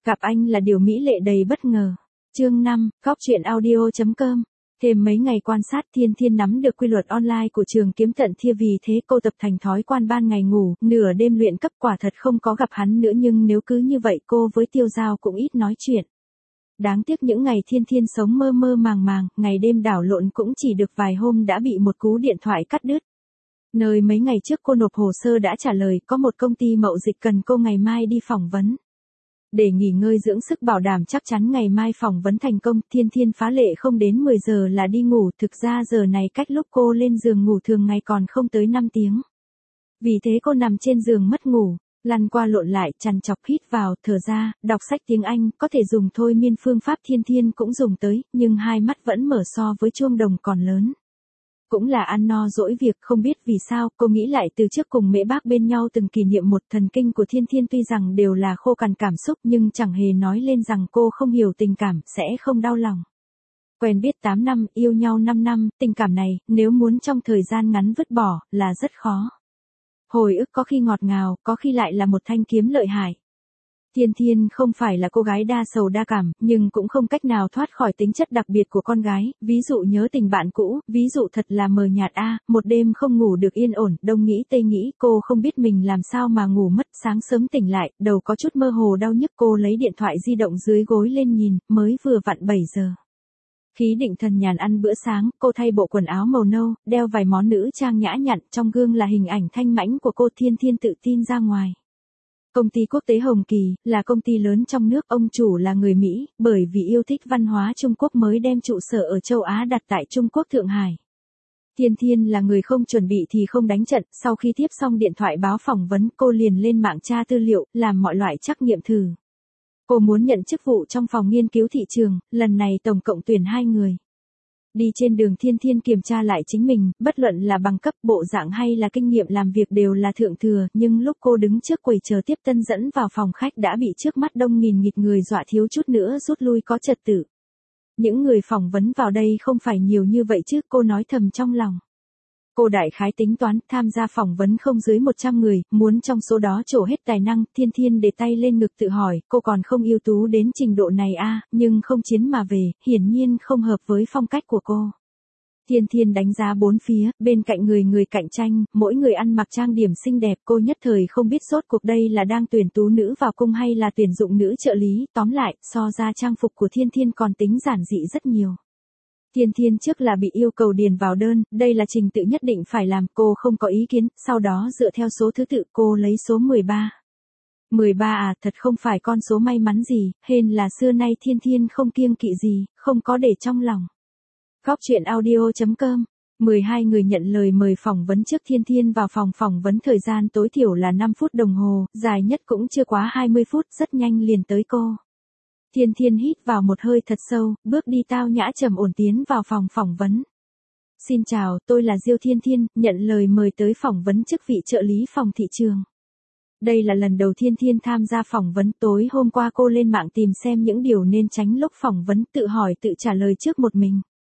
Gặp anh là điều mỹ lệ đầy bất ngờ. Chương 5, Góc truyện audio.com. Thêm mấy ngày quan sát, Thiên Thiên nắm được quy luật online của trường kiếm tận thia, vì thế cô tập thành thói quan ban ngày ngủ, nửa đêm luyện cấp. Quả thật không có gặp hắn nữa, nhưng nếu cứ như vậy cô với Tiêu Giao cũng ít nói chuyện. Đáng tiếc những ngày Thiên Thiên sống mơ mơ màng màng, ngày đêm đảo lộn cũng chỉ được vài hôm đã bị một cú điện thoại cắt đứt. Nơi mấy ngày trước cô nộp hồ sơ đã trả lời, có một công ty mậu dịch cần cô ngày mai đi phỏng vấn. Để nghỉ ngơi dưỡng sức bảo đảm chắc chắn ngày mai phỏng vấn thành công, Thiên Thiên phá lệ không đến 10 giờ là đi ngủ, thực ra giờ này cách lúc cô lên giường ngủ thường ngày còn không tới 5 tiếng. Vì thế cô nằm trên giường mất ngủ, lăn qua lộn lại, trằn trọc hít vào, thở ra, đọc sách tiếng Anh, có thể dùng thôi miên phương pháp Thiên Thiên cũng dùng tới, nhưng hai mắt vẫn mở so với chuông đồng còn lớn. Cũng là ăn no dỗi việc, không biết vì sao, cô nghĩ lại từ trước cùng Mễ Bác bên nhau từng kỷ niệm một. Thần kinh của Thiên Thiên tuy rằng đều là khô cằn cảm xúc nhưng chẳng hề nói lên rằng cô không hiểu tình cảm, sẽ không đau lòng. Quen biết 8 năm, yêu nhau 5 năm, tình cảm này, nếu muốn trong thời gian ngắn vứt bỏ, là rất khó. Hồi ức có khi ngọt ngào, có khi lại là một thanh kiếm lợi hại. Thiên Thiên không phải là cô gái đa sầu đa cảm, nhưng cũng không cách nào thoát khỏi tính chất đặc biệt của con gái, ví dụ nhớ tình bạn cũ, ví dụ thật là mờ nhạt một đêm không ngủ được yên ổn, đông nghĩ tây nghĩ, cô không biết mình làm sao mà ngủ mất, sáng sớm tỉnh lại, đầu có chút mơ hồ đau nhức, cô lấy điện thoại di động dưới gối lên nhìn, mới vừa vặn 7 giờ. Khí định thần nhàn ăn bữa sáng, cô thay bộ quần áo màu nâu, đeo vài món nữ trang nhã nhặn, trong gương là hình ảnh thanh mãnh của cô. Thiên Thiên tự tin ra ngoài. Công ty quốc tế Hồng Kỳ, là công ty lớn trong nước, ông chủ là người Mỹ, bởi vì yêu thích văn hóa Trung Quốc mới đem trụ sở ở châu Á đặt tại Trung Quốc Thượng Hải. Thiên Thiên là người không chuẩn bị thì không đánh trận, sau khi tiếp xong điện thoại báo phỏng vấn, cô liền lên mạng tra tư liệu, làm mọi loại trắc nghiệm thử. Cô muốn nhận chức vụ trong phòng nghiên cứu thị trường, lần này tổng cộng tuyển 2 người. Đi trên đường Thiên Thiên kiểm tra lại chính mình, bất luận là bằng cấp, bộ dạng hay là kinh nghiệm làm việc đều là thượng thừa, nhưng lúc cô đứng trước quầy chờ tiếp tân dẫn vào phòng khách đã bị trước mắt đông nghìn nghịt người dọa thiếu chút nữa rút lui có trật tự. Những người phỏng vấn vào đây không phải nhiều như vậy chứ, cô nói thầm trong lòng. Cô đại khái tính toán, tham gia phỏng vấn không dưới 100 người, muốn trong số đó trổ hết tài năng. Thiên Thiên để tay lên ngực tự hỏi, cô còn không ưu tú đến trình độ này nhưng không chiến mà về, hiển nhiên không hợp với phong cách của cô. Thiên Thiên đánh giá bốn phía, bên cạnh người cạnh tranh, mỗi người ăn mặc trang điểm xinh đẹp, cô nhất thời không biết rốt cuộc đây là đang tuyển tú nữ vào cung hay là tuyển dụng nữ trợ lý, tóm lại, so ra trang phục của Thiên Thiên còn tính giản dị rất nhiều. Thiên Thiên trước là bị yêu cầu điền vào đơn, đây là trình tự nhất định phải làm, cô không có ý kiến, sau đó dựa theo số thứ tự cô lấy số 13. 13 thật không phải con số may mắn gì, hên là xưa nay Thiên Thiên không kiêng kỵ gì, không có để trong lòng. Góc truyện audio.com. 12 người nhận lời mời phỏng vấn trước Thiên Thiên vào phòng phỏng vấn, thời gian tối thiểu là 5 phút đồng hồ, dài nhất cũng chưa quá 20 phút, rất nhanh liền tới cô. Thiên Thiên hít vào một hơi thật sâu, bước đi tao nhã trầm ổn tiến vào phòng phỏng vấn. Xin chào, tôi là Diêu Thiên Thiên, nhận lời mời tới phỏng vấn chức vị trợ lý phòng thị trường. Đây là lần đầu Thiên Thiên tham gia phỏng vấn, tối hôm qua cô lên mạng tìm xem những điều nên tránh lúc phỏng vấn, tự hỏi tự trả lời trước một mình.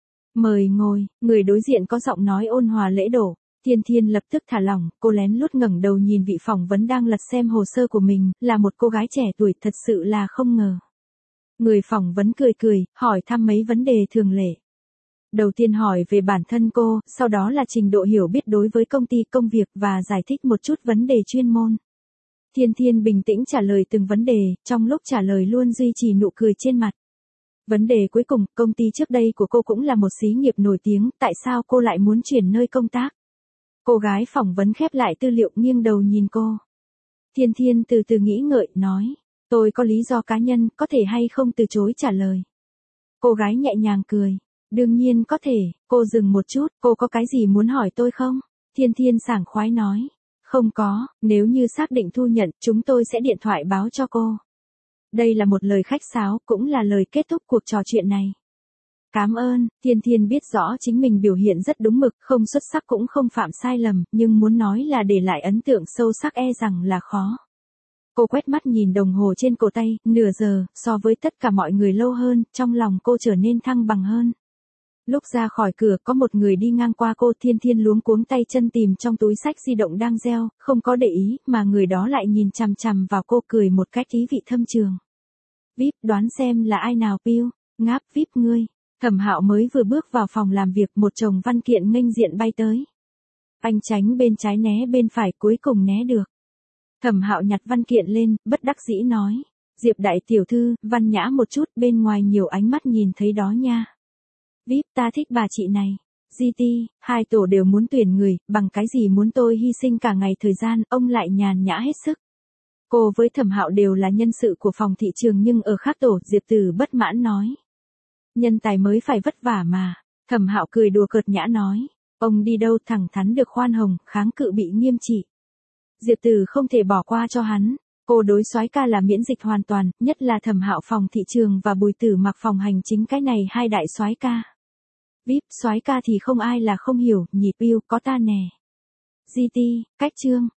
Mời ngồi, người đối diện có giọng nói ôn hòa lễ độ. Thiên Thiên lập tức thả lỏng, cô lén lút ngẩng đầu nhìn vị phỏng vấn đang lật xem hồ sơ của mình, là một cô gái trẻ tuổi, thật sự là không ngờ. Người phỏng vấn cười, hỏi thăm mấy vấn đề thường lệ. Đầu tiên hỏi về bản thân cô, sau đó là trình độ hiểu biết đối với công ty, công việc và giải thích một chút vấn đề chuyên môn. Thiên Thiên bình tĩnh trả lời từng vấn đề, trong lúc trả lời luôn duy trì nụ cười trên mặt. Vấn đề cuối cùng, công ty trước đây của cô cũng là một xí nghiệp nổi tiếng, tại sao cô lại muốn chuyển nơi công tác? Cô gái phỏng vấn khép lại tư liệu, nghiêng đầu nhìn cô. Thiên Thiên từ từ nghĩ ngợi, nói. Tôi có lý do cá nhân, có thể hay không từ chối trả lời. Cô gái nhẹ nhàng cười. Đương nhiên có thể, cô dừng một chút, cô có cái gì muốn hỏi tôi không? Thiên Thiên sảng khoái nói. Không có, nếu như xác định thu nhận, chúng tôi sẽ điện thoại báo cho cô. Đây là một lời khách sáo, cũng là lời kết thúc cuộc trò chuyện này. Cảm ơn. Thiên Thiên biết rõ chính mình biểu hiện rất đúng mực, không xuất sắc cũng không phạm sai lầm, nhưng muốn nói là để lại ấn tượng sâu sắc rằng là khó. Cô quét mắt nhìn đồng hồ trên cổ tay, nửa giờ, so với tất cả mọi người lâu hơn, trong lòng cô trở nên thăng bằng hơn. Lúc ra khỏi cửa có một người đi ngang qua cô, Thiên Thiên luống cuống tay chân tìm trong túi sách di động đang reo, không có để ý, mà người đó lại nhìn chằm chằm vào cô, cười một cách ý vị thâm trường. VIP đoán xem là ai nào Piu, ngáp VIP ngươi. Thẩm Hạo mới vừa bước vào phòng làm việc, một chồng văn kiện nghênh diện bay tới. Anh tránh bên trái né bên phải, cuối cùng né được. Thẩm Hạo nhặt văn kiện lên, bất đắc dĩ nói. Diệp đại tiểu thư, văn nhã một chút, bên ngoài nhiều ánh mắt nhìn thấy đó nha. VIP ta thích bà chị này. GT, hai tổ đều muốn tuyển người, bằng cái gì muốn tôi hy sinh cả ngày thời gian, ông lại nhàn nhã hết sức. Cô với Thẩm Hạo đều là nhân sự của phòng thị trường nhưng ở khác tổ, Diệp Tử bất mãn nói. Nhân tài mới phải vất vả mà. Thẩm Hạo cười đùa cợt nhã nói. Ông đi đâu thẳng thắn được khoan hồng, kháng cự bị nghiêm trị. Diệp Tử không thể bỏ qua cho hắn. Cô đối soái ca là miễn dịch hoàn toàn, nhất là Thẩm Hạo phòng thị trường và Bùi Tử Mặc phòng hành chính, cái này hai đại soái ca. VIP soái ca thì không ai là không hiểu, nhịp yêu có ta nè. GT, cách chương.